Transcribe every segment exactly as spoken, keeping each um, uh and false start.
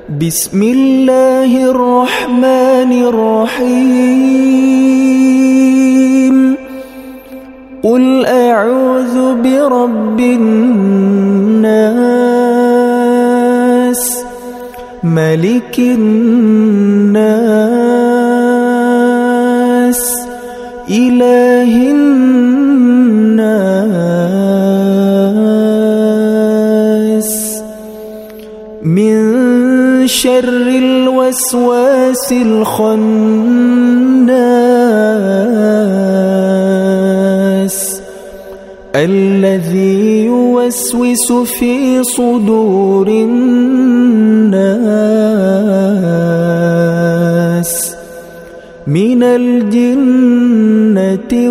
بسم الله الرحمن الرحيم قل أعوذ برب الناس ملك الناس إله الناس من شر الوسواس الخناس الذي يوسوس في صدور الناس من الجنة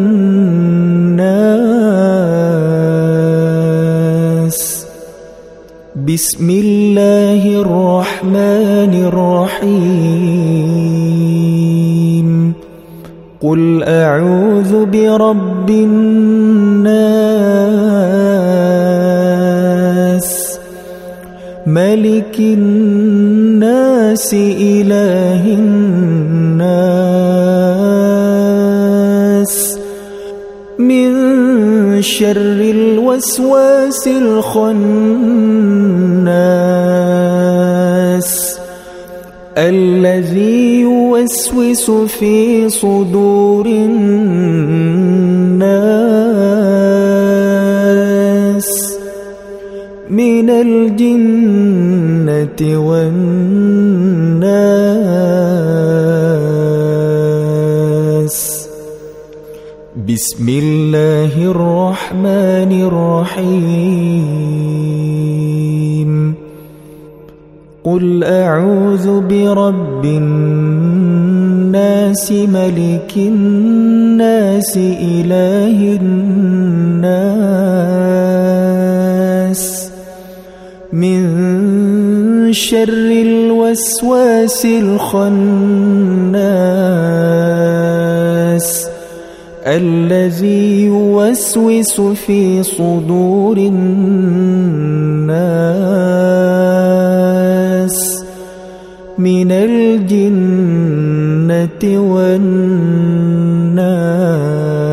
والناس. بسم الله الرحمن الرحيم قل أعوذ برب الناس ملك الناس إله الناس من شر الوسواس الخناس الذي يوسوس في صدور الناس من الجنة والناس. بسم الله الرحمن الرحيم قل أعوذ برب الناس ملك الناس إله الناس من شر الوسواس الخناس الذي يوسوس في صدور الناس من الجنة والناس. من الجنة والناس.